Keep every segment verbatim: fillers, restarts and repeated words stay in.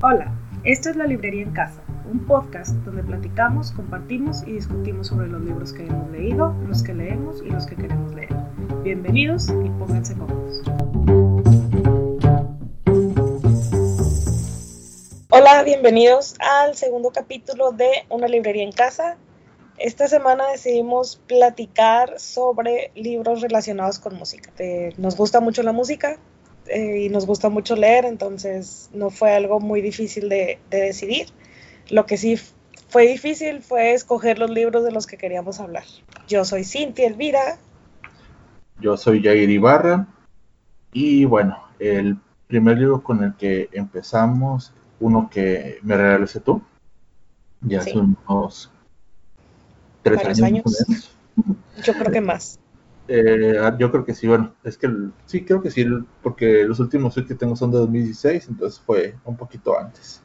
Hola, esto es La Librería en Casa, un podcast donde platicamos, compartimos y discutimos sobre los libros que hemos leído, los que leemos y los que queremos leer. Bienvenidos y pónganse cómodos. Hola, bienvenidos al segundo capítulo de Una Librería en Casa. Esta semana decidimos platicar sobre libros relacionados con música. Eh, nos gusta mucho la música. Eh, y nos gusta mucho leer, entonces no fue algo muy difícil de, de decidir. Lo que sí fue difícil fue escoger los libros de los que queríamos hablar. Yo soy Cintia Elvira. Yo soy Jair Ibarra. Y bueno, el primer libro con el que empezamos, uno que me regalaste tú, ya hace Sí, unos tres varios años, años. menos. Yo creo que más. Eh, yo creo que sí, bueno, es que el, sí, creo que sí, porque los últimos que tengo son de dos mil dieciséis, entonces fue un poquito antes.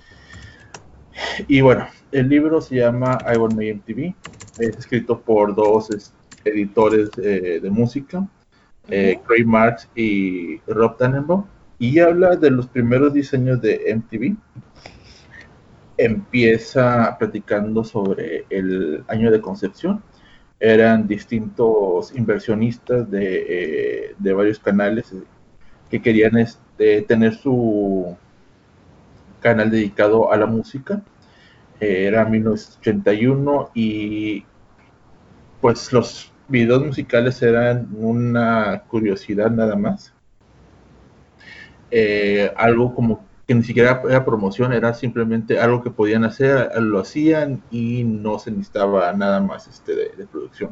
Y bueno, el libro se llama I Want My M T V, es escrito por dos es, editores eh, de música, eh, Uh-huh. Craig Marks y Rob Tannenbaum, y habla de los primeros diseños de M T V. Empieza platicando sobre el año de concepción. Eran distintos inversionistas de, eh, de varios canales que querían este, tener su canal dedicado a la música. Eh, era mil novecientos ochenta y uno y pues los videos musicales eran una curiosidad nada más. Eh, algo como que ni siquiera era promoción, era simplemente algo que podían hacer, lo hacían y no se necesitaba nada más este, de, de producción.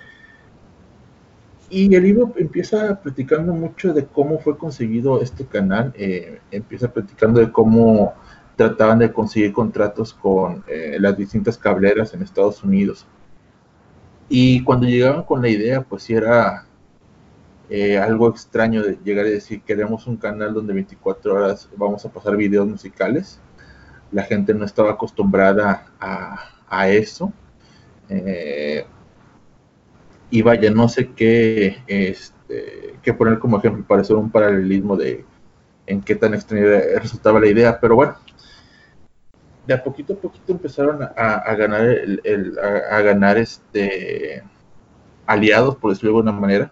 Y el libro empieza platicando mucho de cómo fue conseguido este canal, eh, empieza platicando de cómo trataban de conseguir contratos con eh, las distintas cableras en Estados Unidos. Y cuando llegaban con la idea, pues sí era eh, algo extraño de llegar y decir, queremos un canal donde veinticuatro horas vamos a pasar videos musicales. La gente no estaba acostumbrada a, a eso. Eh, y vaya, no sé qué, este, qué poner como ejemplo para hacer un paralelismo de en qué tan extraña resultaba la idea, pero bueno, de a poquito a poquito empezaron a, a ganar el, el, a, a, ganar este aliados, por decirlo de alguna manera.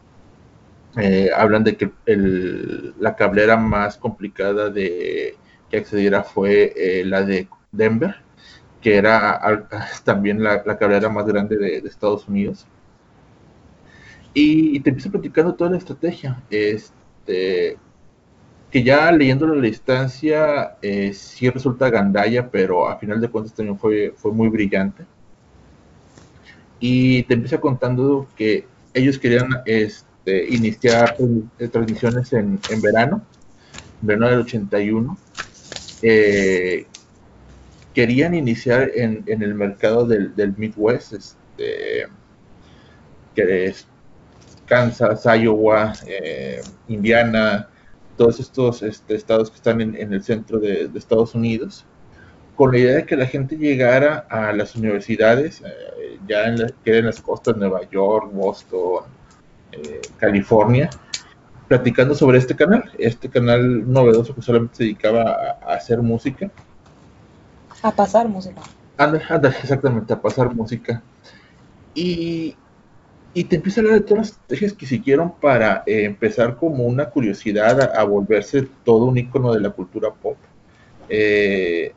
Eh, hablan de que el, la cablera más complicada de que accediera fue eh, la de Denver, que era a, también la, la cablera más grande de, de Estados Unidos. Y, y te empieza platicando toda la estrategia. Este, que ya leyéndolo a la distancia, eh, sí resulta gandalla, pero a final de cuentas también fue, fue muy brillante. Y te empieza contando que ellos querían este, iniciar eh, transmisiones en, en verano, en verano del ochenta y uno. Eh, querían iniciar en, en el mercado del, del Midwest, este, que es Kansas, Iowa, eh, Indiana, todos estos este, estados que están en, en el centro de, de, Estados Unidos, con la idea de que la gente llegara a las universidades, eh, ya en la, que en las costas, Nueva York, Boston, eh, California, platicando sobre este canal, este canal novedoso que solamente se dedicaba a, a hacer música. A pasar música. Anda, anda, exactamente, a pasar música. Y, y te empieza a hablar de todas las estrategias que siguieron para eh, empezar como una curiosidad a, a volverse todo un icono de la cultura pop. Eh,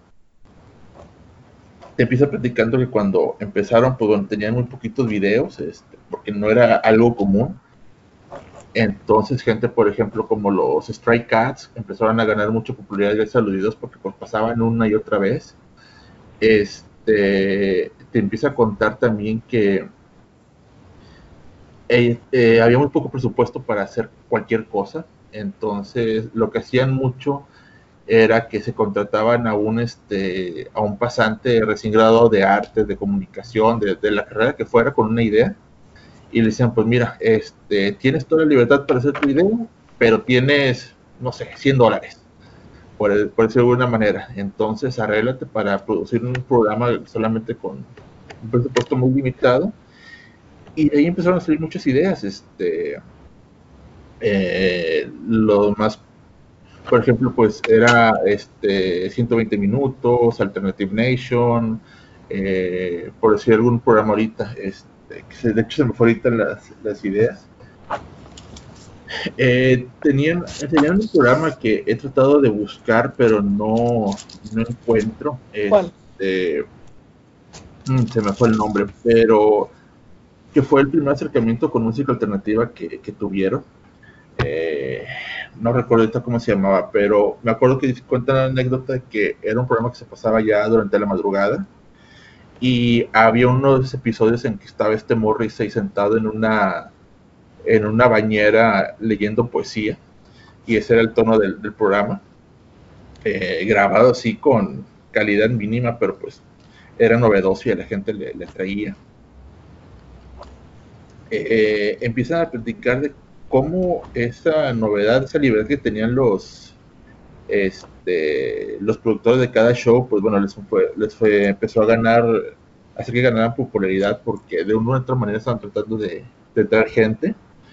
te empieza platicando que cuando empezaron, pues bueno, tenían muy poquitos videos, este, porque no era algo común. Entonces, gente, por ejemplo, como los Stray Cats, empezaron a ganar mucha popularidad gracias a los videos porque pues pasaban una y otra vez. Este, te empieza a contar también que eh, eh, había muy poco presupuesto para hacer cualquier cosa. Entonces, lo que hacían mucho era que se contrataban a un este a un pasante recién graduado de arte, de comunicación, de, de la carrera que fuera, con una idea, y le decían, pues mira, este tienes toda la libertad para hacer tu idea, pero tienes, no sé, cien dólares, por, el, por decirlo de alguna manera. Entonces arréglate para producir un programa solamente con un presupuesto muy limitado, y de ahí empezaron a salir muchas ideas. Este eh, lo más por ejemplo, pues era este ciento veinte minutos, Alternative Nation, eh, por decir algún programa ahorita, este, que se, de hecho se me fue ahorita las, las ideas. Eh, tenían, tenían un programa que he tratado de buscar, pero no, no encuentro. ¿Cuál? Este, mm, se me fue el nombre, pero que fue el primer acercamiento con música alternativa que, que tuvieron. Eh, no recuerdo ahorita cómo se llamaba, pero me acuerdo que cuentan la anécdota de que era un programa que se pasaba ya durante la madrugada y había unos episodios en que estaba este Morrissey sentado en una en una bañera leyendo poesía y ese era el tono del, del programa, eh, grabado así con calidad mínima, pero pues era novedoso y a la gente le, le atraía. Eh, empiezan a platicar de cómo esa novedad, esa libertad que tenían los este, los productores de cada show, pues bueno, les fue, les fue, empezó a ganar, a hacer que ganaran popularidad porque de una u otra manera estaban tratando de, de traer gente,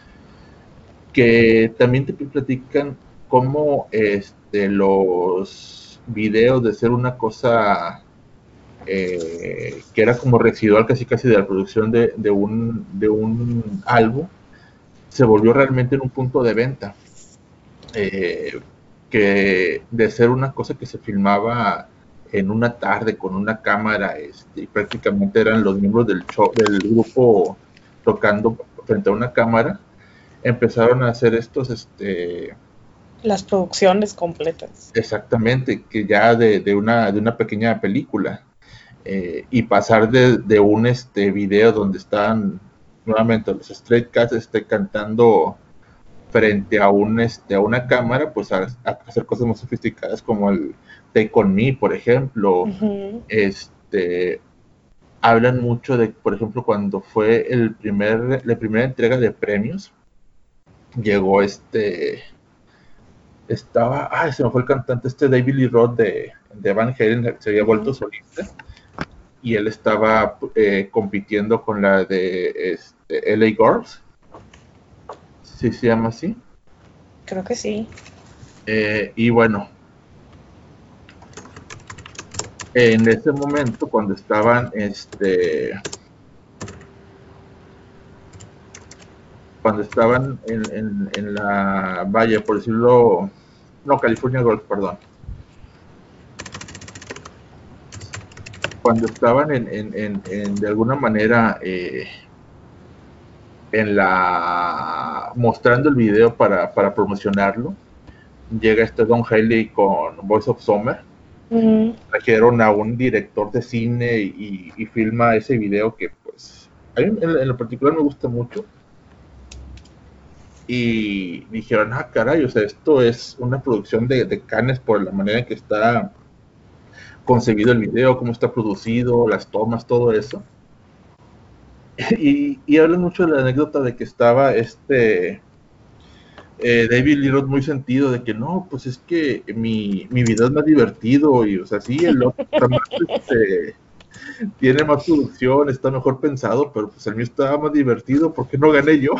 que también te platican cómo este, los videos de ser una cosa eh, que era como residual casi casi de la producción de, de, un, de un álbum, se volvió realmente en un punto de venta. Eh, que de ser una cosa que se filmaba en una tarde con una cámara, este, y prácticamente eran los miembros del show, del grupo tocando frente a una cámara, empezaron a hacer estos, este, las producciones completas. Exactamente, que ya de, de una de una pequeña película, eh, y pasar de, de un este video donde están nuevamente los Stray Cats este, cantando frente a un este a una cámara, pues a, a hacer cosas más sofisticadas como el Take On Me, por ejemplo. Uh-huh. Este hablan mucho de, por ejemplo, cuando fue el primer la primera entrega de premios, llegó este estaba, ay, se me fue el cantante este David Lee Roth de, de Van Halen, se había vuelto uh-huh. solista y él estaba eh, compitiendo con la de este, L A Girls. ¿Sí se llama así? Creo que sí. Eh, y bueno, en ese momento cuando estaban este cuando estaban en, en, en la valla, por decirlo, no, California Girls, perdón, cuando estaban en, en, en, en de alguna manera eh, en la mostrando el video para, para promocionarlo, llega este Don Haley con Voice of Summer. Uh-huh. Trajeron a un director de cine y, y filma ese video que pues a mí en, en lo particular me gusta mucho, y dijeron, ah caray, o sea, esto es una producción de, de Cannes por la manera en que está concebido el video, cómo está producido, las tomas, todo eso. Y, y hablan mucho de la anécdota de que estaba este eh, David Lee Roth muy sentido de que no, pues es que mi, mi video es más divertido, y o sea, sí, el otro este, tiene más producción, está mejor pensado, pero pues el mío estaba más divertido, ¿por qué no gané yo?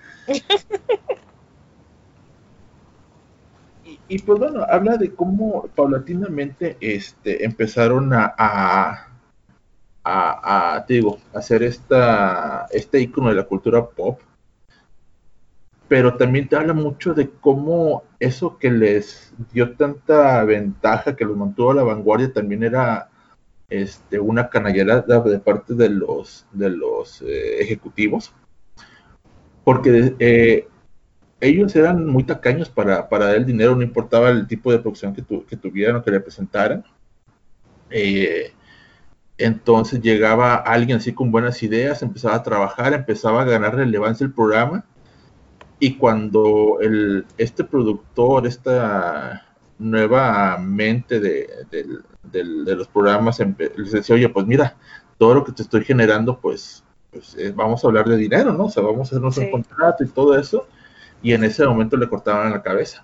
y, y pues bueno, habla de cómo paulatinamente este, empezaron a, a A, a, te digo, hacer esta, este icono de la cultura pop, pero también te habla mucho de cómo eso que les dio tanta ventaja, que los mantuvo a la vanguardia, también era este, una canallera de parte de los, de los eh, ejecutivos, porque eh, ellos eran muy tacaños para, para dar el dinero, no importaba el tipo de producción que, tu, que tuvieran o que le presentaran. Eh, Entonces llegaba alguien así con buenas ideas, empezaba a trabajar, empezaba a ganar relevancia el programa, y cuando el, este productor, esta nueva mente de, de, de, de los programas les decía, oye, pues mira, todo lo que te estoy generando, pues, pues eh, vamos a hablar de dinero, ¿no? O sea, vamos a hacernos sí. un contrato y todo eso, y en ese momento le cortaban la cabeza.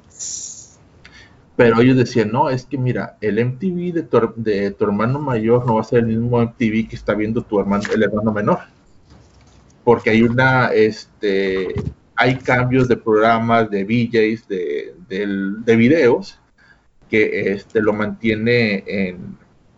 Pero ellos decían, no, es que mira, el M T V de tu, de tu hermano mayor no va a ser el mismo M T V que está viendo tu hermano, el hermano menor. Porque hay una, este, hay cambios de programas, de V Js, de, del, de videos que este, lo mantiene en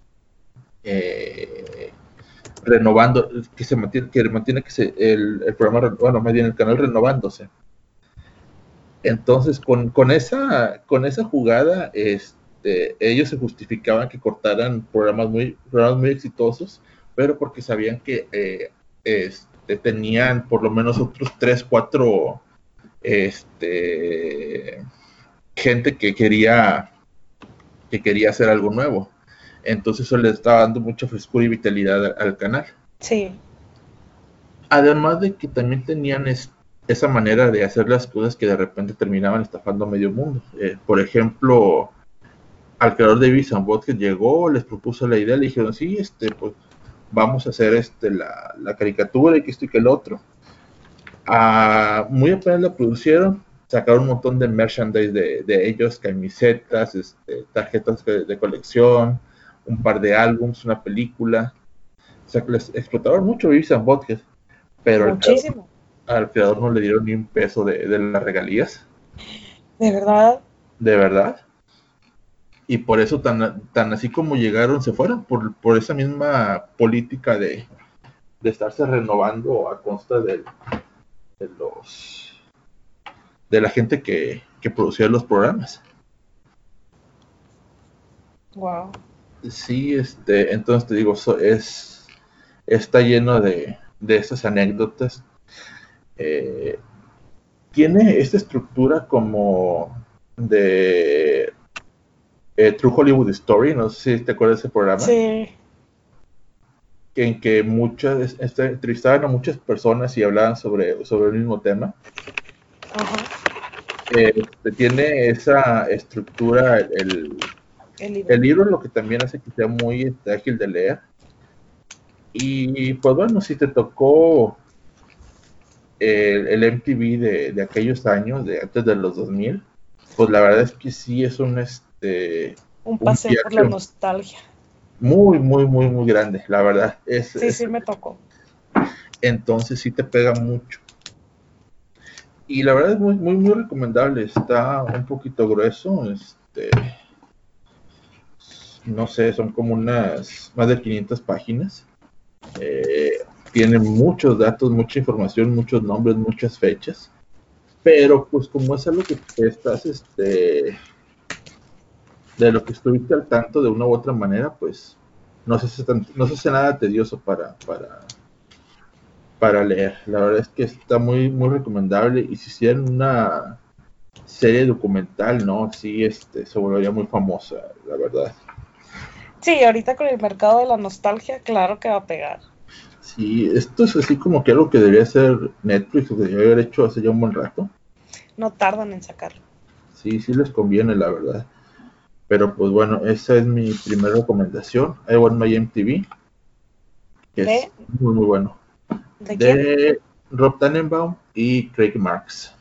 eh, renovando, que se mantiene, que mantiene que se, el, el programa, bueno, más bien el canal renovándose. Entonces, con, con esa con esa jugada, este, ellos se justificaban que cortaran programas muy programas muy exitosos, pero porque sabían que eh, este, tenían por lo menos otros tres, cuatro este, gente que quería que quería hacer algo nuevo. Entonces eso le estaba dando mucha frescura y vitalidad al, al canal. Sí. Además de que también tenían es, esa manera de hacer las cosas que de repente terminaban estafando a medio mundo. Eh, por ejemplo, al creador de Beavis and Butthead llegó, les propuso la idea, le dijeron, sí, este, pues vamos a hacer este, la, la caricatura y que esto y que el otro. Ah, muy apenas la producieron, sacaron un montón de merchandise de, de ellos, camisetas, este, tarjetas de, de colección, un par de álbums, una película. O sea, que les explotaron mucho Beavis and Butthead, pero al creador, Muchísimo. al creador no le dieron ni un peso de, de las regalías. ¿De verdad? De verdad. Y por eso tan, tan así como llegaron, se fueron, por, por esa misma política de, de estarse renovando a costa de, de los de la gente que, que producía los programas. Wow. Sí, este, entonces te digo, so, es está lleno de, de estas anécdotas. Eh, tiene esta estructura como de eh, True Hollywood Story, no sé si te acuerdas de ese programa. Sí. En que muchas este, entrevistaban a muchas personas y hablaban sobre, sobre el mismo tema. Ajá. Este, tiene esa estructura el, El libro. el libro, lo que también hace que sea muy este, ágil de leer. Y pues bueno, si te tocó el, el M T V de, de aquellos años, de antes de los dos mil, pues la verdad es que sí es un este Un un paseo por la viaje nostalgia. muy, muy, muy, muy grande, la verdad. Es, Sí, es, sí me tocó. entonces sí te pega mucho. Y la verdad es muy, muy, muy recomendable. Está un poquito grueso. Este, no sé, son como unas más de quinientas páginas. Eh, tiene muchos datos, mucha información, muchos nombres, muchas fechas. Pero pues como es algo que te estás, este, de lo que estuviste al tanto de una u otra manera, pues no se hace, tan, no se hace nada tedioso para, para, para leer. La verdad es que está muy, muy recomendable. Y si hicieran una serie documental, ¿no? Sí, este, se volvería muy famosa, la verdad. Sí, ahorita con el mercado de la nostalgia, claro que va a pegar. Sí, esto es así como que algo que debería ser Netflix o que debería haber hecho hace ya un buen rato. No tardan en sacarlo. Sí, sí les conviene, la verdad. Pero pues bueno, esa es mi primera recomendación. I Want My M T V, que es ¿De? muy, muy bueno. ¿De quién? De Rob Tannenbaum y Craig Marks.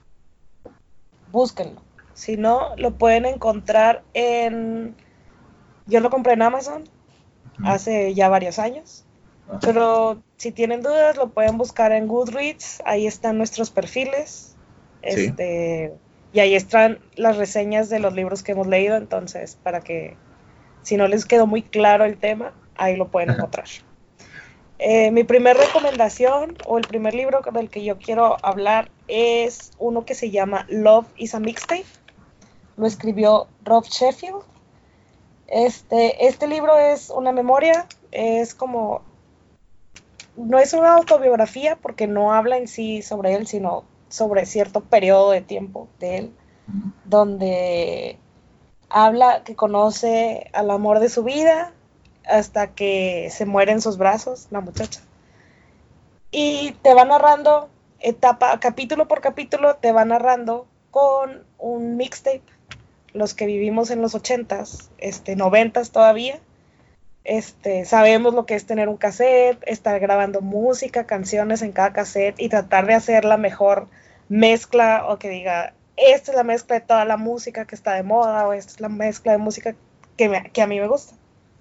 Búsquenlo. Si no, lo pueden encontrar en... Yo lo compré en Amazon hace ya varios años. Ajá. Pero si tienen dudas, lo pueden buscar en Goodreads. Ahí están nuestros perfiles. Sí. Este, y ahí están las reseñas de los libros que hemos leído. Entonces, para que si no les quedó muy claro el tema, ahí lo pueden encontrar. Eh, mi primera recomendación o el primer libro del que yo quiero hablar es uno que se llama Love is a Mixtape. Lo escribió Rob Sheffield. Este, este libro es una memoria, es como, no es una autobiografía porque no habla en sí sobre él, sino sobre cierto periodo de tiempo de él, donde habla que conoce al amor de su vida hasta que se muere en sus brazos la muchacha. Y te va narrando etapa, capítulo por capítulo, te va narrando con un mixtape. Los que vivimos en los ochentas, este, noventas todavía, este, sabemos lo que es tener un cassette, estar grabando música, canciones en cada cassette y tratar de hacer la mejor mezcla, o que diga, esta es la mezcla de toda la música que está de moda, o esta es la mezcla de música que, me, que a mí me gusta.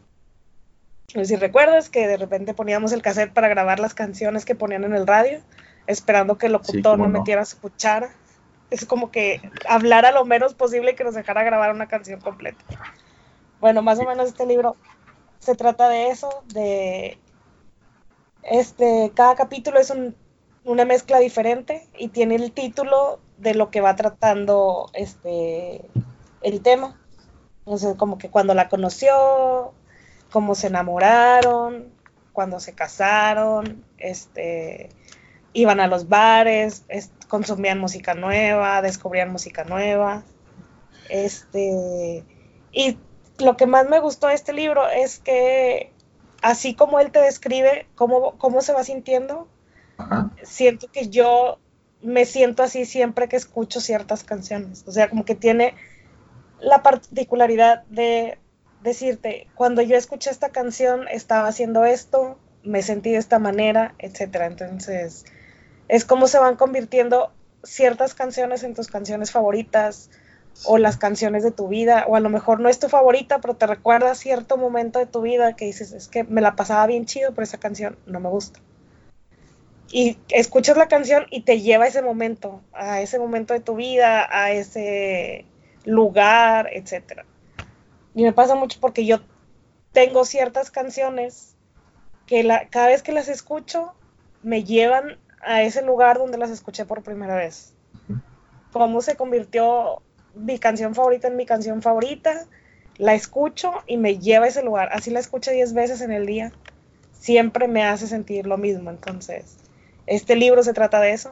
No sé si recuerdas que de repente poníamos el cassette para grabar las canciones que ponían en el radio, esperando que el locutor sí, no, no metiera su cuchara. es como que hablara lo menos posible que nos dejara grabar una canción completa. Bueno, más o menos este libro se trata de eso, de este, cada capítulo es un, una mezcla diferente y tiene el título de lo que va tratando este, el tema. Entonces, como que cuando la conoció, cómo se enamoraron, cuando se casaron, este, iban a los bares, es, consumían música nueva, descubrían música nueva. Este, y lo que más me gustó de este libro es que, así como él te describe cómo, cómo se va sintiendo, Ajá. siento que yo me siento así siempre que escucho ciertas canciones. O sea, como que tiene la particularidad de decirte, cuando yo escuché esta canción estaba haciendo esto, me sentí de esta manera, etcétera. Entonces, es como se van convirtiendo ciertas canciones en tus canciones favoritas o las canciones de tu vida, o a lo mejor no es tu favorita, pero te recuerda cierto momento de tu vida que dices, es que me la pasaba bien chido, pero esa canción no me gusta. Y escuchas la canción y te lleva a ese momento, a ese momento de tu vida, a ese lugar, etcétera. Y me pasa mucho porque yo tengo ciertas canciones que la, cada vez que las escucho me llevan a ese lugar donde las escuché por primera vez. Cómo se convirtió mi canción favorita en mi canción favorita, la escucho y me lleva a ese lugar. Así la escucho diez veces en el día, siempre me hace sentir lo mismo. Entonces, este libro se trata de eso.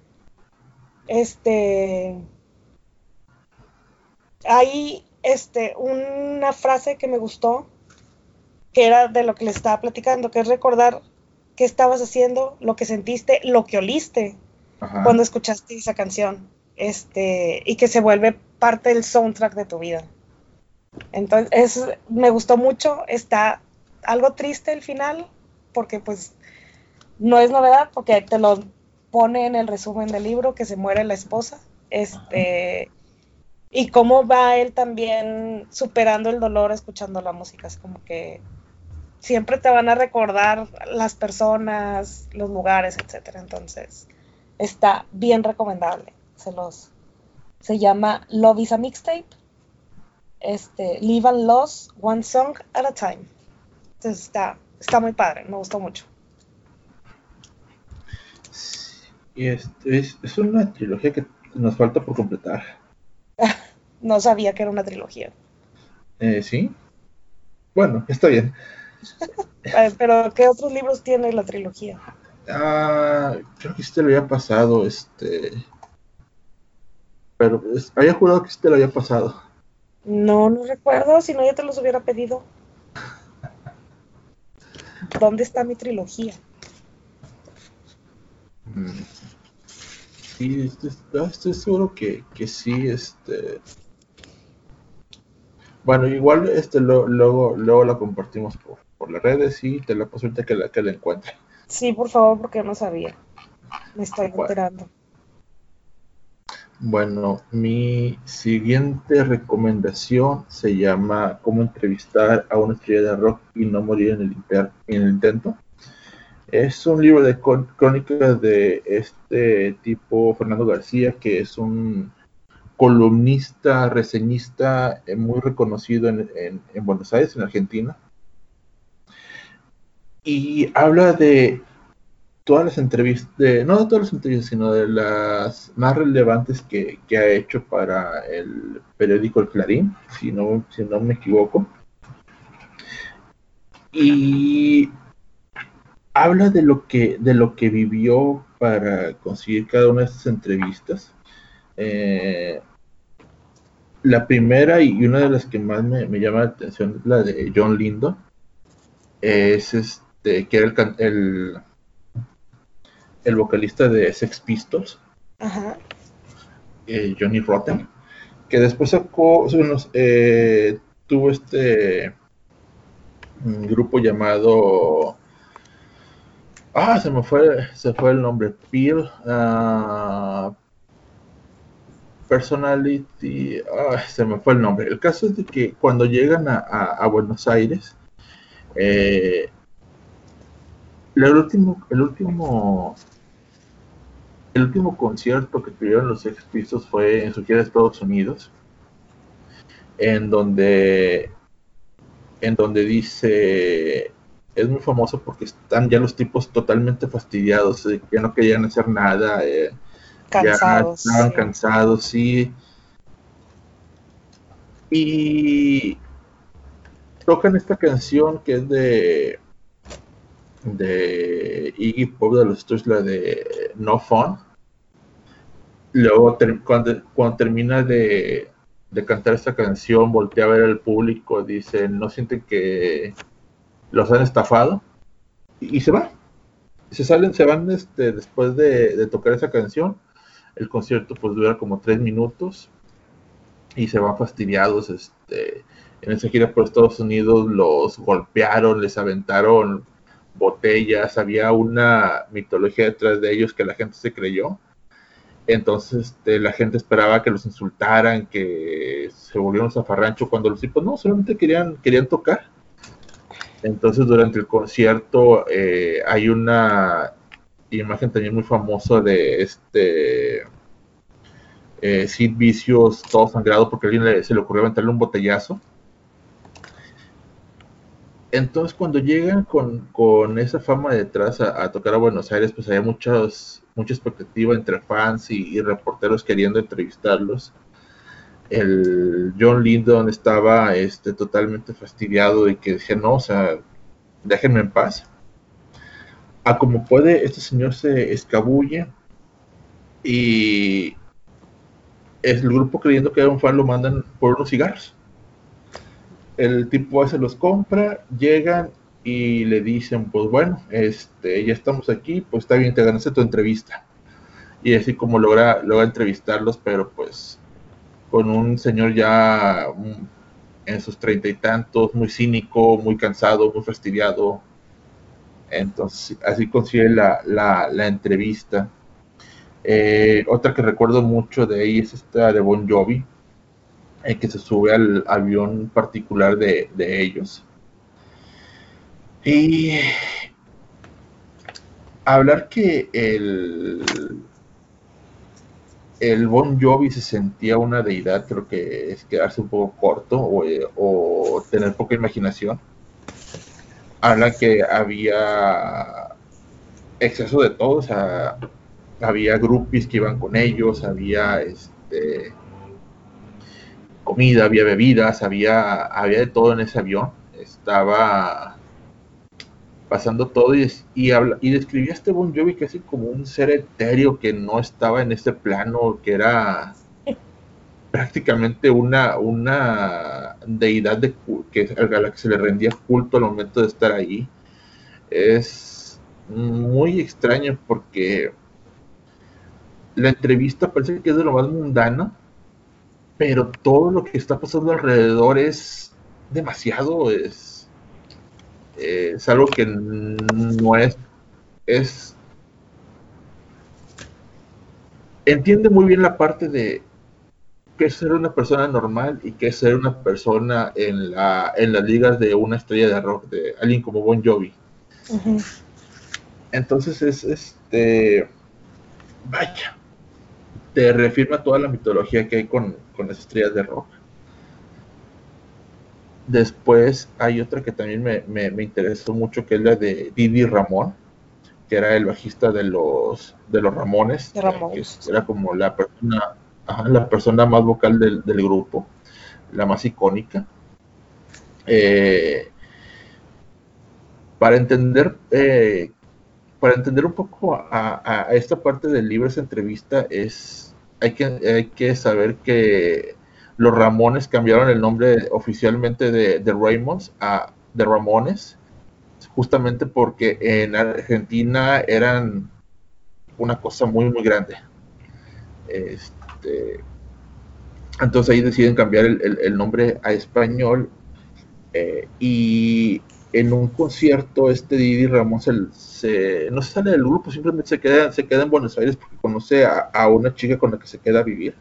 Este, hay este, una frase que me gustó, que era de lo que les estaba platicando, que es recordar qué estabas haciendo, lo que sentiste, lo que oliste Ajá. cuando escuchaste esa canción, este, y que se vuelve parte del soundtrack de tu vida. Entonces, es, me gustó mucho, está algo triste el final, porque pues no es novedad, porque te lo pone en el resumen del libro, que se muere la esposa, este, y cómo va él también superando el dolor escuchando la música, es como que siempre te van a recordar las personas, los lugares, etcétera. Entonces, está bien recomendable. Se los se llama Love is a Mixtape. Este, Live and Lost One Song at a Time. Entonces está, está muy padre, me gustó mucho. Y este es, es una trilogía que nos falta por completar. No sabía que era una trilogía. Eh, sí. Bueno, está bien. Eh, pero, ¿qué otros libros tiene la trilogía? Ah, creo que sí te lo había pasado, este. Pero es, había jurado que sí te lo había pasado. No, no recuerdo, si no ya te los hubiera pedido. ¿Dónde está mi trilogía? Mm, sí, este, ah, estoy seguro que, que sí, este. Bueno, igual este lo, luego, luego la compartimos por, por las redes y te la paso ahorita que la, que la encuentre. Sí, por favor, porque no sabía. Me estoy Bueno, enterando. bueno, mi siguiente recomendación se llama Cómo entrevistar a una estrella de rock y no morir en el, inter, en el intento. Es un libro de crónicas de este tipo, Fernando García, que es un columnista, reseñista eh, muy reconocido en, en, en Buenos Aires, en Argentina. Y habla de todas las entrevistas, de, no de todas las entrevistas, sino de las más relevantes que, que ha hecho para el periódico El Clarín, si no, si no me equivoco. Y habla de lo que, de lo que vivió para conseguir cada una de estas entrevistas. Eh, la primera y una de las que más me, me llama la atención es la de John Lindo. Es este, que era el, el, el vocalista de Sex Pistols. Ajá. Eh, Johnny Rotten, que después sacó, bueno, eh, tuvo este un grupo llamado, ah, se me fue, se fue el nombre, Peel, uh, Personality, ah, se me fue el nombre. El caso es de que cuando llegan a, a, a Buenos Aires, eh, el último, el último el último concierto que tuvieron los Sex Pistols fue en su gira de Estados Unidos, en donde, en donde dice, es muy famoso porque están ya los tipos totalmente fastidiados, eh, ya no querían hacer nada, eh, ya Cansados, estaban sí. cansados, sí. Y tocan esta canción que es de de Iggy Pop de los Stooges, la de No Fun. Luego ter cuando, cuando termina de, de cantar esta canción, voltea a ver al público, dice, ¿no sienten que los han estafado? Y, y se va. Se salen, se van este, después de, de tocar esa canción. El concierto pues dura como tres minutos y se van fastidiados. Este, en esa gira por Estados Unidos los golpearon, les aventaron botellas, había una mitología detrás de ellos que la gente se creyó. Entonces este, la gente esperaba que los insultaran, que se volvieron zafarrancho, cuando los tipos no, solamente querían, querían tocar. Entonces durante el concierto eh, hay una imagen también muy famosa de este eh, Sid Vicious todo sangrado porque a alguien le, se le ocurrió aventarle un botellazo. Entonces cuando llegan con, con esa fama detrás a, a, tocar a Buenos Aires, pues había muchas, mucha expectativa entre fans y, y reporteros queriendo entrevistarlos. El John Lydon estaba este, totalmente fastidiado de que decía, no, o sea, déjenme en paz. A como puede, este señor se escabulle y el grupo, creyendo que era un fan, lo mandan por unos cigarros. El tipo se los compra, llegan y le dicen, pues bueno, este, ya estamos aquí, pues está bien, te ganaste tu entrevista. Y así como logra, logra entrevistarlos, pero pues con un señor ya en sus treinta y tantos, muy cínico, muy cansado, muy fastidiado. Entonces así consigue la, la, la entrevista. Eh, otra que recuerdo mucho de ahí es esta de Bon Jovi, eh, que se sube al avión particular de, de ellos. Y hablar que el, el Bon Jovi se sentía una deidad, creo que es quedarse un poco corto o, o tener poca imaginación. Habla que había exceso de todo, o sea, había groupies que iban con ellos, había este, comida, había bebidas, había, había de todo en ese avión. Estaba pasando todo y, y, habla, y describía a este Bon Jovi casi como un ser etéreo que no estaba en este plano, que era prácticamente una, una deidad de, que, a la que se le rendía culto al momento de estar ahí. Es muy extraño porque la entrevista parece que es de lo más mundano, pero todo lo que está pasando alrededor es demasiado, es, eh, es algo que no es, es, entiende muy bien la parte de qué es ser una persona normal y qué es ser una persona en, la, en las ligas de una estrella de rock, de alguien como Bon Jovi. Uh-huh. Entonces es, este, vaya, te reafirma toda la mitología que hay con, con las estrellas de rock. Después hay otra que también me, me, me interesó mucho, que es la de Didi Ramón, que era el bajista de los, de los Ramones, de Ramones. Que era como la persona, ajá, la persona más vocal del, del grupo, la más icónica. Eh, para entender eh, para entender un poco a, a, esta parte del libro, esa entrevista, es hay que, hay que saber que los Ramones cambiaron el nombre oficialmente de, de Raymonds a de Ramones, justamente porque en Argentina eran una cosa muy muy grande. Este, entonces ahí deciden cambiar el, el, el nombre a español, eh, y en un concierto este Didi Ramón se, se, no se sale del grupo, simplemente se queda, se queda en Buenos Aires porque conoce a, a una chica con la que se queda a vivir.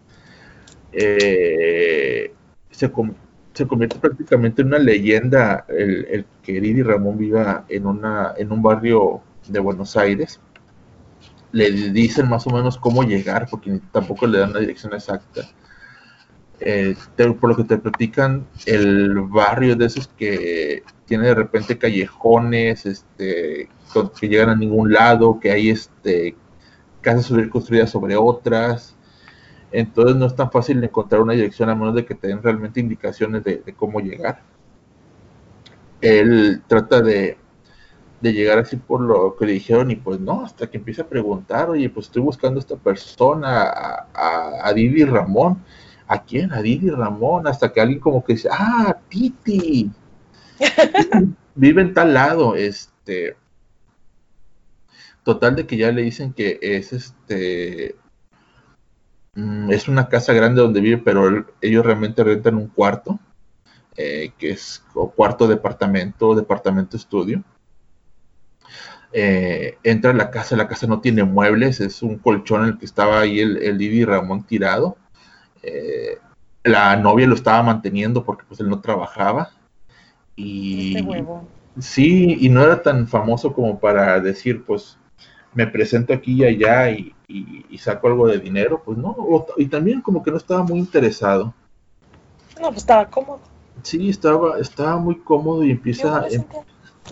Eh, se, se convierte prácticamente en una leyenda el, el que Didi Ramón viva en, una, en un barrio de Buenos Aires. le dicen más o menos cómo llegar, porque tampoco le dan la dirección exacta. Eh, te, por lo que te platican, el barrio de esos que tiene de repente callejones, este, que llegan a ningún lado, que hay este, casas sobre, construidas sobre otras. Entonces no es tan fácil encontrar una dirección a menos de que te den realmente indicaciones de, de cómo llegar. Él trata de, de llegar así por lo que le dijeron y pues no, hasta que empieza a preguntar, oye, pues estoy buscando a esta persona, a, a, a Didi Ramón. ¿A quién? A Didi Ramón, hasta que alguien como que dice, ah, Titi, vive en tal lado, este, total de que ya le dicen que es este, mm, es una casa grande donde vive, pero ellos realmente rentan un cuarto, eh, que es o cuarto departamento, departamento estudio. Eh, entra a la casa, la casa no tiene muebles, es un colchón en el que estaba ahí el, el Didi Ramón tirado. Eh, la novia lo estaba manteniendo porque pues él no trabajaba. Y Este huevo. sí, y no era tan famoso como para decir, pues me presento aquí y allá y, y, y saco algo de dinero, pues no, o, y también como que no estaba muy interesado. No, pues estaba cómodo. Sí, estaba, estaba muy cómodo y Yo me empieza, lo em, sentía.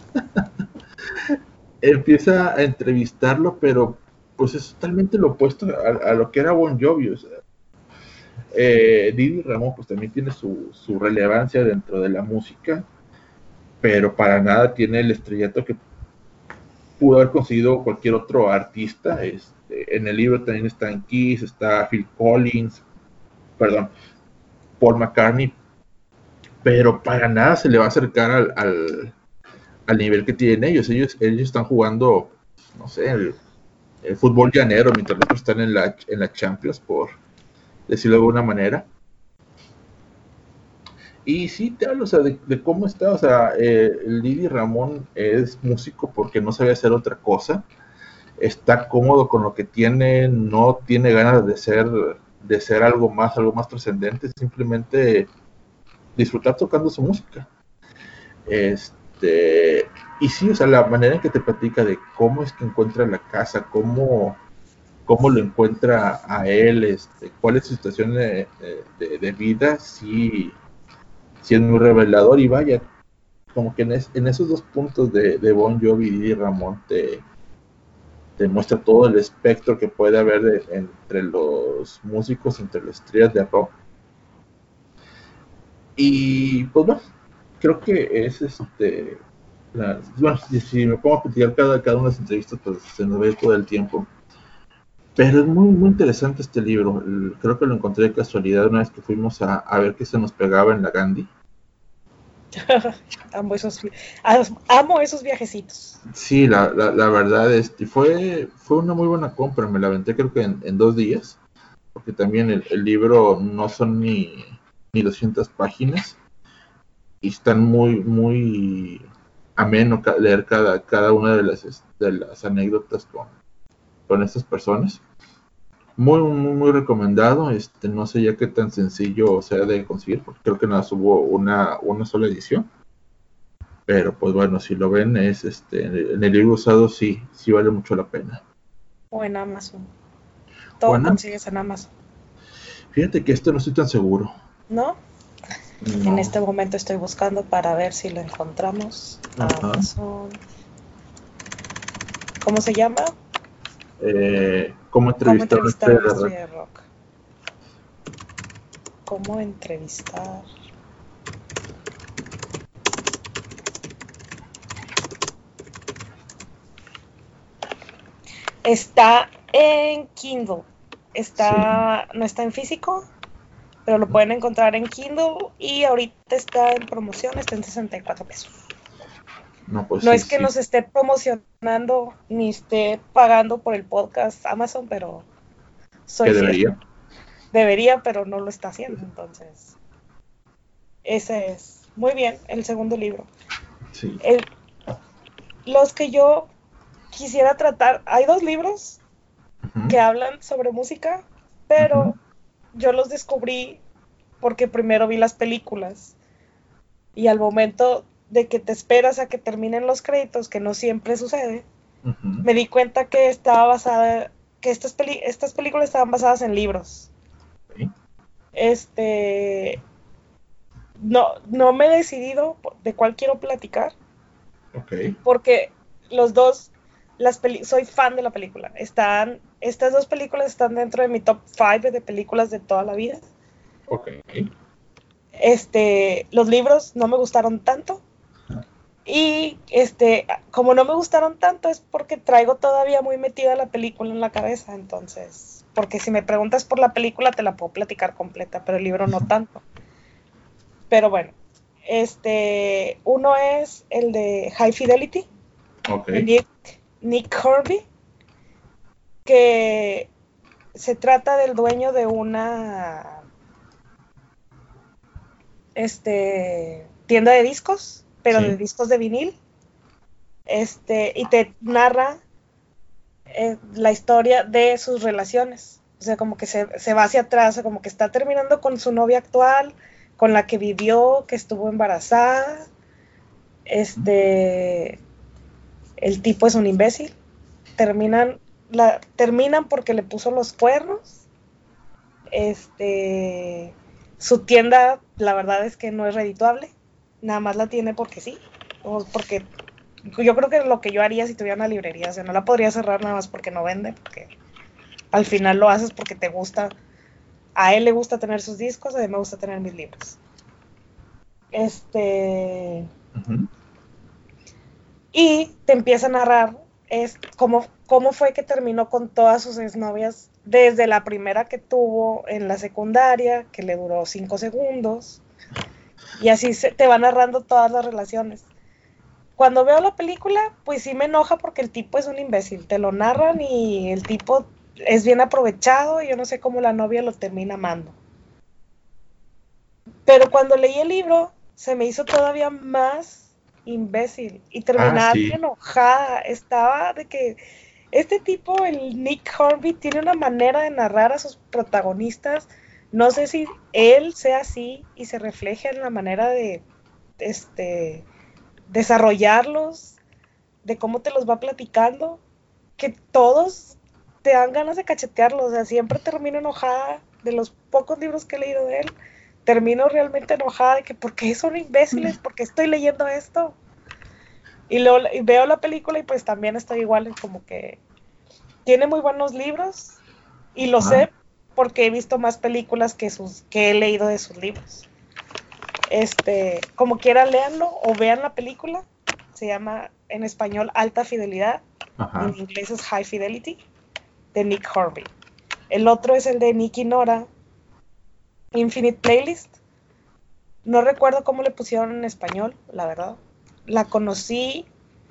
empieza a entrevistarlo, pero pues es totalmente lo opuesto a, a lo que era Bon Jovi. O sea, eh, Didi Ramón pues también tiene su, su relevancia dentro de la música, pero para nada tiene el estrellato que pudo haber conseguido cualquier otro artista. Este, en el libro también están Kiss, está Phil Collins, perdón, Paul McCartney, pero para nada se le va a acercar al, al, al nivel que tienen ellos. Ellos, ellos están jugando, no sé, el, el fútbol llanero, mientras otros están en la, en la Champions, por decirlo de alguna manera. Y sí te hablo, o sea, de, de cómo está, o sea, eh, Didi Ramón es músico porque no sabía hacer otra cosa, está cómodo con lo que tiene, no tiene ganas de ser, de ser algo más, algo más trascendente, simplemente disfrutar tocando su música. Este, y sí, o sea, la manera en que te platica de cómo es que encuentra la casa, cómo, cómo lo encuentra a él, este, cuál es su situación de, de, de vida, sí, sí es muy revelador. Y vaya, como que en, es, en esos dos puntos de, de Bon Jovi y Ramón te, te muestra todo el espectro que puede haber de, entre los músicos, entre las estrellas de rock. Y pues bueno, creo que es este. La, bueno, si, si me pongo a platicar cada, cada una de las entrevistas, pues se nos ve todo el tiempo. Pero es muy, muy interesante este libro. El, creo que lo encontré de casualidad una vez que fuimos a, a ver qué se nos pegaba en la Gandhi. amo, esos, amo esos viajecitos. Sí, la, la, la verdad, este, fue, fue una muy buena compra. Me la aventé creo que en, en dos días. Porque también el, el libro no son ni, ni doscientas páginas. Y están muy, muy ameno leer cada, cada una de las, de las anécdotas con, con estas personas. Muy, muy, muy recomendado. Este, no sé ya qué tan sencillo sea de conseguir, porque creo que nada, hubo una, una sola edición. Pero pues bueno, si lo ven, es este, en el libro usado sí, sí vale mucho la pena. O en Amazon. Todo Bueno, consigues en Amazon. fíjate que esto no estoy tan seguro. ¿No? En No. este momento estoy buscando para ver si lo encontramos. Ajá. Amazon. ¿Cómo se llama? Eh, ¿Cómo ¿Cómo entrevistar a una entrevistar a estrella una de rock? estrella de rock? ¿Cómo entrevistar? Está en Kindle. Está, Sí. no está en físico, pero lo pueden encontrar en Kindle y ahorita está en promoción, está en sesenta y cuatro pesos. No, pues No sí, es que sí. nos esté promocionando ni esté pagando por el podcast Amazon, pero Que soy fiel. debería. Debería, pero no lo está haciendo. Entonces, ese es muy bien el segundo libro. Sí. El, los que yo quisiera tratar, hay dos libros Uh-huh. que hablan sobre música, pero Uh-huh. yo los descubrí porque primero vi las películas y al momento de que te esperas a que terminen los créditos, que no siempre sucede, Ujú. me di cuenta que estaba basada, que estas, peli estas películas estaban basadas en libros. Ok. Este, no, no me he decidido de cuál quiero platicar, Ok. porque los dos, las peli soy fan de la película. Están, estas dos películas están dentro de mi top cinco de películas de toda la vida. Ok. Este, los libros no me gustaron tanto. Y este, como no me gustaron tanto es porque traigo todavía muy metida la película en la cabeza, entonces, porque si me preguntas por la película te la puedo platicar completa, pero el libro no tanto. Pero bueno, este, uno es el de High Fidelity, Ok. de Nick, Nick Kirby, que se trata del dueño de una este, tienda de discos, pero de Sí. discos de vinil, este, y te narra eh, la historia de sus relaciones. O sea, como que se, se va hacia atrás, o sea, como que está terminando con su novia actual, con la que vivió, que estuvo embarazada. Este, el tipo es un imbécil. Terminan, la, terminan porque le puso los cuernos. Este, su tienda, la verdad es que no es redituable. Nada más la tiene porque sí. O porque yo creo que lo que yo haría si tuviera una librería, o sea, no la podría cerrar nada más porque no vende, porque al final lo haces porque te gusta. A él le gusta tener sus discos, a mí me gusta tener mis libros. Este. Ujú. Y te empieza a narrar es cómo, cómo fue que terminó con todas sus exnovias, desde la primera que tuvo en la secundaria, que le duró cinco segundos, y así se, te va narrando todas las relaciones. Cuando veo la película, pues sí me enoja porque el tipo es un imbécil. Te lo narran y el tipo es bien aprovechado y yo no sé cómo la novia lo termina amando. Pero cuando leí el libro, se me hizo todavía más imbécil y Ah, terminaba bien sí. enojada. Estaba de que este tipo, el Nick Hornby, tiene una manera de narrar a sus protagonistas. No sé si él sea así y se refleja en la manera de este, desarrollarlos, de cómo te los va platicando, que todos te dan ganas de cachetearlos. O sea, siempre termino enojada de los pocos libros que he leído de él. Termino realmente enojada de que ¿por qué son imbéciles? ¿Por qué estoy leyendo esto? Y, luego, y veo la película y pues también estoy igual, como que tiene muy buenos libros y lo Ajá. sé porque he visto más películas que, sus, que he leído de sus libros. Este, como quieran, léanlo o vean la película. Se llama en español Alta Fidelidad y en Ajá. inglés es High Fidelity, de Nick Hornby. El otro es el de Nicky Nora, Infinite Playlist. No recuerdo cómo le pusieron en español, la verdad. La conocí,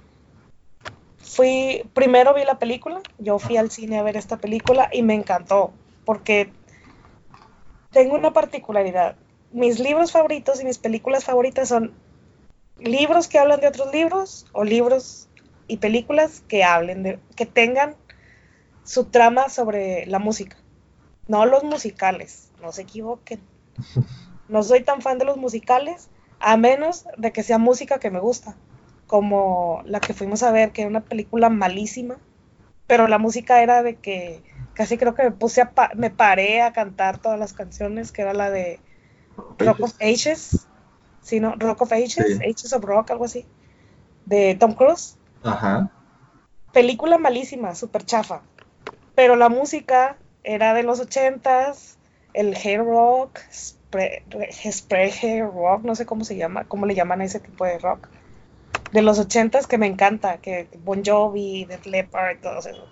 fui, primero vi la película, yo fui al cine a ver esta película y me encantó, porque tengo una particularidad. Mis libros favoritos y mis películas favoritas son libros que hablan de otros libros o libros y películas que hablen de, que tengan su trama sobre la música, no los musicales, no se equivoquen. No soy tan fan de los musicales, a menos de que sea música que me gusta, como la que fuimos a ver, que era una película malísima, pero la música era de que casi creo que me puse a pa me paré a cantar todas las canciones, que era la de Rock of Pages. Ages, ¿sí, no? Rock of Ages, Sí. Ages of Rock, algo así, de Tom Cruise. Ajá. Película malísima, súper chafa, pero la música era de los ochentas, el hair rock, spray, spray hair rock, no sé cómo se llama, cómo le llaman a ese tipo de rock, de los ochentas que me encanta, que Bon Jovi, Def Leppard, todos esos.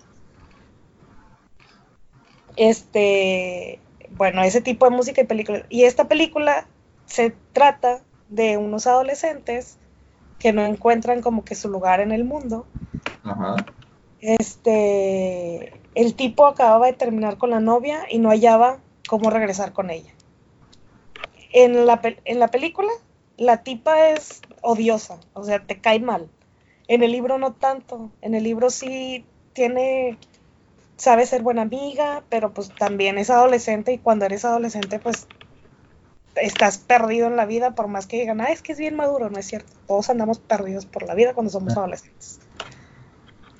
Este, bueno, ese tipo de música y películas. Y esta película se trata de unos adolescentes que no encuentran como que su lugar en el mundo. Ajá. Este, el tipo acababa de terminar con la novia y no hallaba cómo regresar con ella. En la, en la película, la tipa es odiosa, o sea, te cae mal. En el libro no tanto, en el libro sí tiene, sabe ser buena amiga, pero pues también es adolescente y cuando eres adolescente pues estás perdido en la vida por más que digan, ah, es que es bien maduro, no es cierto. Todos andamos perdidos por la vida cuando somos adolescentes.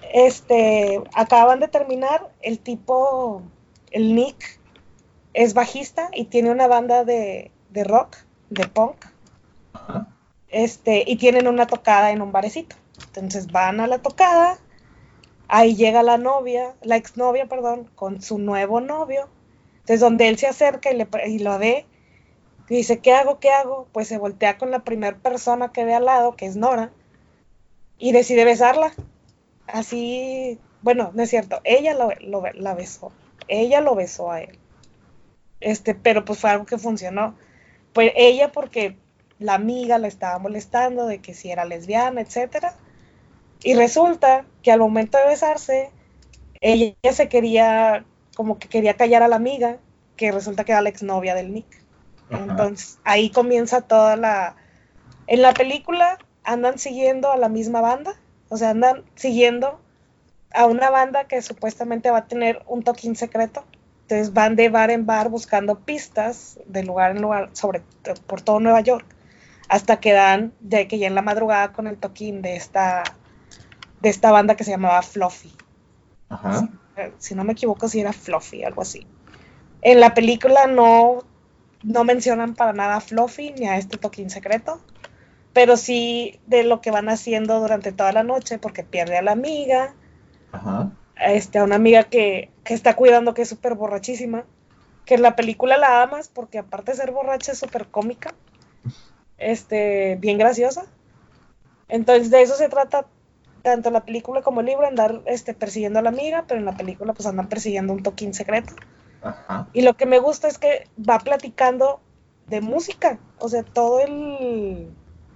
Este, acaban de terminar, el tipo, el Nick, es bajista y tiene una banda de, de rock, de punk. Ajá. Este, y tienen una tocada en un barecito. Entonces van a la tocada, ahí llega la novia, la exnovia, perdón, con su nuevo novio. Entonces donde él se acerca y, le, y lo ve, y dice, ¿qué hago? ¿Qué hago? Pues se voltea con la primera persona que ve al lado, que es Nora, y decide besarla. Así, bueno, no es cierto, ella lo, lo, la besó, ella lo besó a él. Este, pero pues fue algo que funcionó. Pues ella porque la amiga la estaba molestando de que si era lesbiana, etcétera. Y resulta que al momento de besarse, ella se quería, como que quería callar a la amiga, que resulta que era la exnovia del Nick. Ajá. Entonces, ahí comienza toda la... En la película andan siguiendo a la misma banda, o sea, andan siguiendo a una banda que supuestamente va a tener un toquín secreto. Entonces van de bar en bar buscando pistas de lugar en lugar sobre por todo Nueva York hasta que dan de que ya en la madrugada con el toquín de esta de esta banda que se llamaba Fluffy. Ajá. Si, si no me equivoco, si era Fluffy, algo así. En la película no no mencionan para nada a Fluffy ni a este toquín secreto, pero sí de lo que van haciendo durante toda la noche porque pierde a la amiga. Ajá. Este, a una amiga que, que está cuidando, que es súper borrachísima, que en la película la amas porque aparte de ser borracha es súper cómica, este, bien graciosa. Entonces de eso se trata tanto la película como el libro, andar este, persiguiendo a la amiga, pero en la película pues andan persiguiendo un toquín secreto. Ajá. Y lo que me gusta es que va platicando de música, o sea, todo el...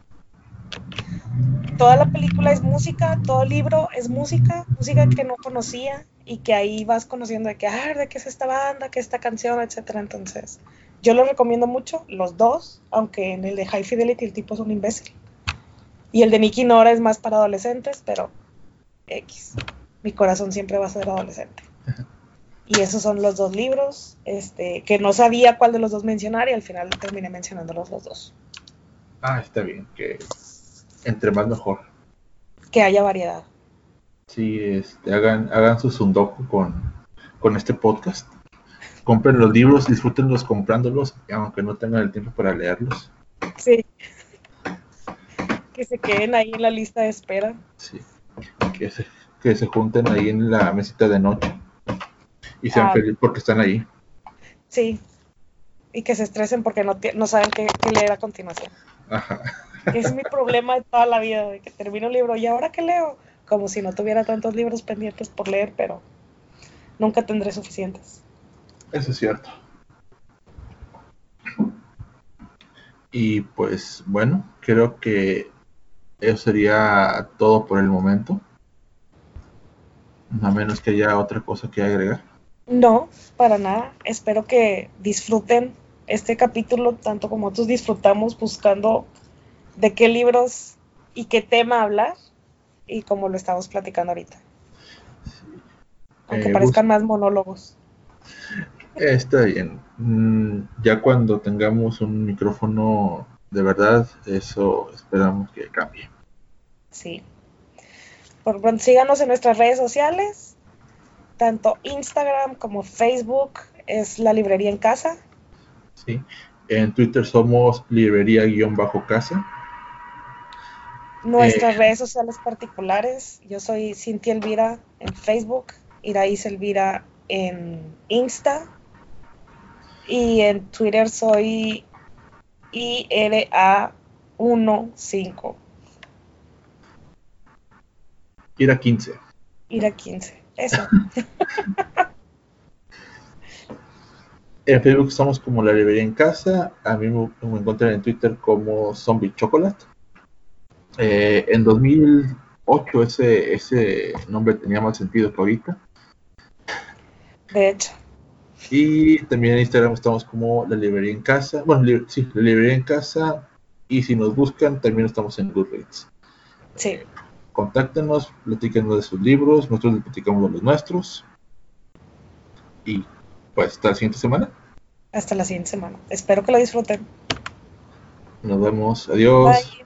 Toda la película es música, todo el libro es música, música que no conocía y que ahí vas conociendo de que, ah, de qué es esta banda, qué es esta canción, etcétera. Entonces, yo lo recomiendo mucho, los dos, aunque en el de High Fidelity el tipo es un imbécil. Y el de Nicky Nora es más para adolescentes, pero X. Mi corazón siempre va a ser adolescente. Y esos son los dos libros, este, que no sabía cuál de los dos mencionar y al final terminé mencionándolos los dos. Ah, está bien, que entre más mejor. Que haya variedad. Sí, este, hagan, hagan su sundoku con, con este podcast. Compren los libros, disfrútenlos comprándolos, aunque no tengan el tiempo para leerlos. Sí, que se queden ahí en la lista de espera. Sí, que se, que se junten ahí en la mesita de noche y sean Ah, felices porque están ahí. sí, y que se estresen porque no, no saben qué, qué leer a continuación. Ajá. Que es mi problema de toda la vida, de que termino un libro y ahora qué leo, como si no tuviera tantos libros pendientes por leer, pero nunca tendré suficientes. Eso es cierto. Y pues bueno, creo que eso sería todo por el momento. A menos que haya otra cosa que agregar. No, para nada. Espero que disfruten este capítulo tanto como nosotros disfrutamos buscando de qué libros y qué tema hablar y como lo estamos platicando ahorita. Aunque Eh, bus- parezcan más monólogos. Está bien. Mm, ya cuando tengamos un micrófono de verdad, eso esperamos que cambie. Sí. Por pronto, síganos en nuestras redes sociales, tanto Instagram como Facebook, es la librería en casa. ¿Sí? En Twitter somos librería-casa. Eh, Nuestras redes sociales particulares, yo soy Cintia Elvira en Facebook, Iraíz Elvira en Insta y en Twitter soy I R A quince. Ir a quince. Ira quince, eso. En Facebook estamos como la librería en casa. A mí me, me encuentran en Twitter como Zombie Chocolate. Eh, en dos mil ocho ese, ese nombre tenía más sentido que ahorita. De hecho, Y también en Instagram estamos como la librería en casa. Bueno, li- sí, la librería en casa. Y si nos buscan, también estamos en Goodreads. sí. Eh, Contáctenos, platíquenos de sus libros, nosotros les platicamos de los nuestros. Y pues hasta la siguiente semana. Hasta la siguiente semana. Espero que lo disfruten. Nos vemos. Adiós. Bye.